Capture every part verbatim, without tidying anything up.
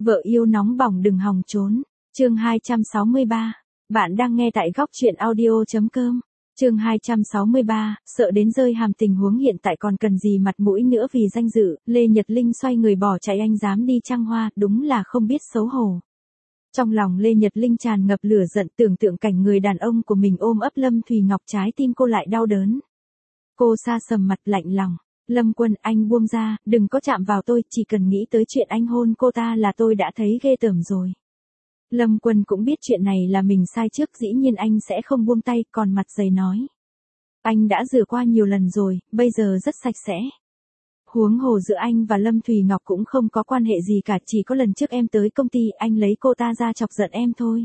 Vợ yêu nóng bỏng đừng hòng trốn. Chương hai trăm sáu mươi ba. Bạn đang nghe tại góc truyện audio.com. Chương hai trăm sáu mươi ba, sợ đến rơi hàm tình huống hiện tại còn cần gì mặt mũi nữa vì danh dự, Lê Nhật Linh xoay người bỏ chạy anh dám đi trăng hoa, đúng là không biết xấu hổ. Trong lòng Lê Nhật Linh tràn ngập lửa giận tưởng tượng cảnh người đàn ông của mình ôm ấp Lâm Thùy Ngọc trái tim cô lại đau đớn. Cô sa sầm mặt lạnh lòng. Lâm Quân, anh buông ra, đừng có chạm vào tôi, chỉ cần nghĩ tới chuyện anh hôn cô ta là tôi đã thấy ghê tởm rồi. Lâm Quân cũng biết chuyện này là mình sai trước, dĩ nhiên anh sẽ không buông tay, còn mặt dày nói. Anh đã rửa qua nhiều lần rồi, bây giờ rất sạch sẽ. Huống hồ giữa anh và Lâm Thùy Ngọc cũng không có quan hệ gì cả, chỉ có lần trước em tới công ty anh lấy cô ta ra chọc giận em thôi.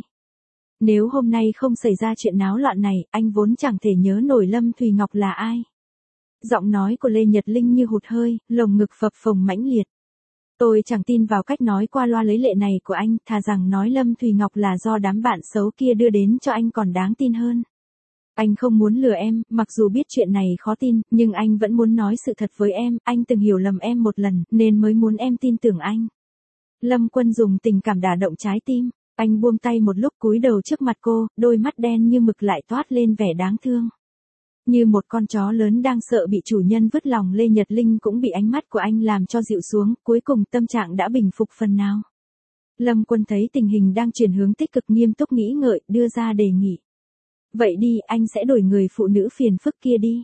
Nếu hôm nay không xảy ra chuyện náo loạn này, anh vốn chẳng thể nhớ nổi Lâm Thùy Ngọc là ai. Giọng nói của Lê Nhật Linh như hụt hơi, lồng ngực phập phồng mãnh liệt. Tôi chẳng tin vào cách nói qua loa lấy lệ này của anh, thà rằng nói Lâm Thùy Ngọc là do đám bạn xấu kia đưa đến cho anh còn đáng tin hơn. Anh không muốn lừa em, mặc dù biết chuyện này khó tin, nhưng anh vẫn muốn nói sự thật với em, anh từng hiểu lầm em một lần, nên mới muốn em tin tưởng anh. Lâm Quân dùng tình cảm đả động trái tim, anh buông tay một lúc cúi đầu trước mặt cô, đôi mắt đen như mực lại toát lên vẻ đáng thương. Như một con chó lớn đang sợ bị chủ nhân vứt lòng, Lê Nhật Linh cũng bị ánh mắt của anh làm cho dịu xuống, cuối cùng tâm trạng đã bình phục phần nào. Lâm Quân thấy tình hình đang chuyển hướng tích cực, nghiêm túc nghĩ ngợi, đưa ra đề nghị. Vậy đi, anh sẽ đổi người phụ nữ phiền phức kia đi.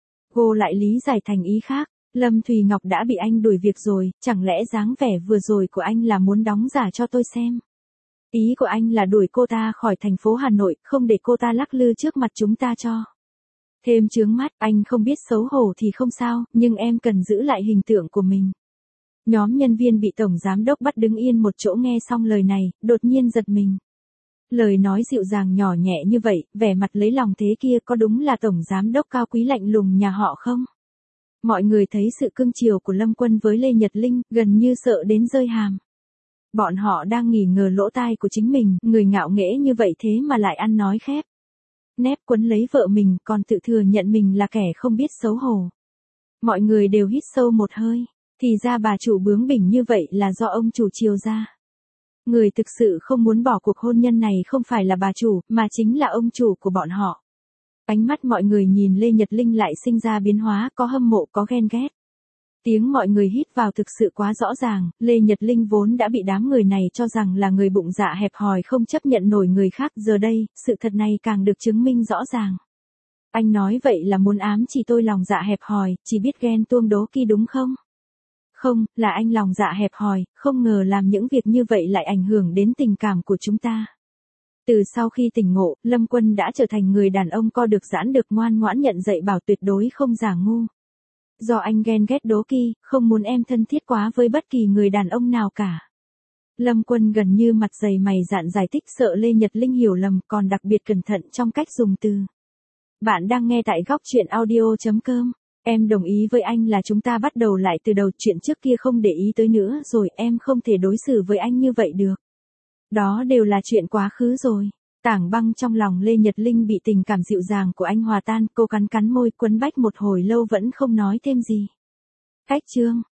Cô lại lý giải thành ý khác, Lâm Thùy Ngọc đã bị anh đuổi việc rồi, chẳng lẽ dáng vẻ vừa rồi của anh là muốn đóng giả cho tôi xem. Ý của anh là đuổi cô ta khỏi thành phố Hà Nội, không để cô ta lắc lư trước mặt chúng ta cho. Thêm chướng mắt, anh không biết xấu hổ thì không sao, nhưng em cần giữ lại hình tượng của mình. Nhóm nhân viên bị tổng giám đốc bắt đứng yên một chỗ nghe xong lời này, đột nhiên giật mình. Lời nói dịu dàng nhỏ nhẹ như vậy, vẻ mặt lấy lòng thế kia có đúng là tổng giám đốc cao quý lạnh lùng nhà họ không? Mọi người thấy sự cưng chiều của Lâm Quân với Lê Nhật Linh, gần như sợ đến rơi hàm. Bọn họ đang nghỉ ngờ lỗ tai của chính mình, người ngạo nghễ như vậy thế mà lại ăn nói khép nép quấn lấy vợ mình, còn tự thừa nhận mình là kẻ không biết xấu hổ. Mọi người đều hít sâu một hơi, thì ra bà chủ bướng bỉnh như vậy là do ông chủ chiều ra. Người thực sự không muốn bỏ cuộc hôn nhân này không phải là bà chủ, mà chính là ông chủ của bọn họ. Ánh mắt mọi người nhìn Lê Nhật Linh lại sinh ra biến hóa, có hâm mộ có ghen ghét. Tiếng mọi người hít vào thực sự quá rõ ràng, Lê Nhật Linh vốn đã bị đám người này cho rằng là người bụng dạ hẹp hòi không chấp nhận nổi người khác, giờ đây, sự thật này càng được chứng minh rõ ràng. Anh nói vậy là muốn ám chỉ tôi lòng dạ hẹp hòi, chỉ biết ghen tuông đố kỵ đúng không? Không, là anh lòng dạ hẹp hòi, không ngờ làm những việc như vậy lại ảnh hưởng đến tình cảm của chúng ta. Từ sau khi tỉnh ngộ, Lâm Quân đã trở thành người đàn ông co được giãn được, ngoan ngoãn nhận dạy bảo tuyệt đối không giả ngu. Do anh ghen ghét đố kỵ, không muốn em thân thiết quá với bất kỳ người đàn ông nào cả. Lâm Quân gần như mặt dày mày dạn giải thích, sợ Lê Nhật Linh hiểu lầm, còn đặc biệt cẩn thận trong cách dùng từ. Bạn đang nghe tại góc truyện audio.com. Em đồng ý với anh là chúng ta bắt đầu lại từ đầu, chuyện trước kia không để ý tới nữa rồi, em không thể đối xử với anh như vậy được. Đó đều là chuyện quá khứ rồi. Tảng băng trong lòng Lê Nhật Linh bị tình cảm dịu dàng của anh hòa tan, cô cắn cắn môi, quấn bách một hồi lâu vẫn không nói thêm gì. Cách chương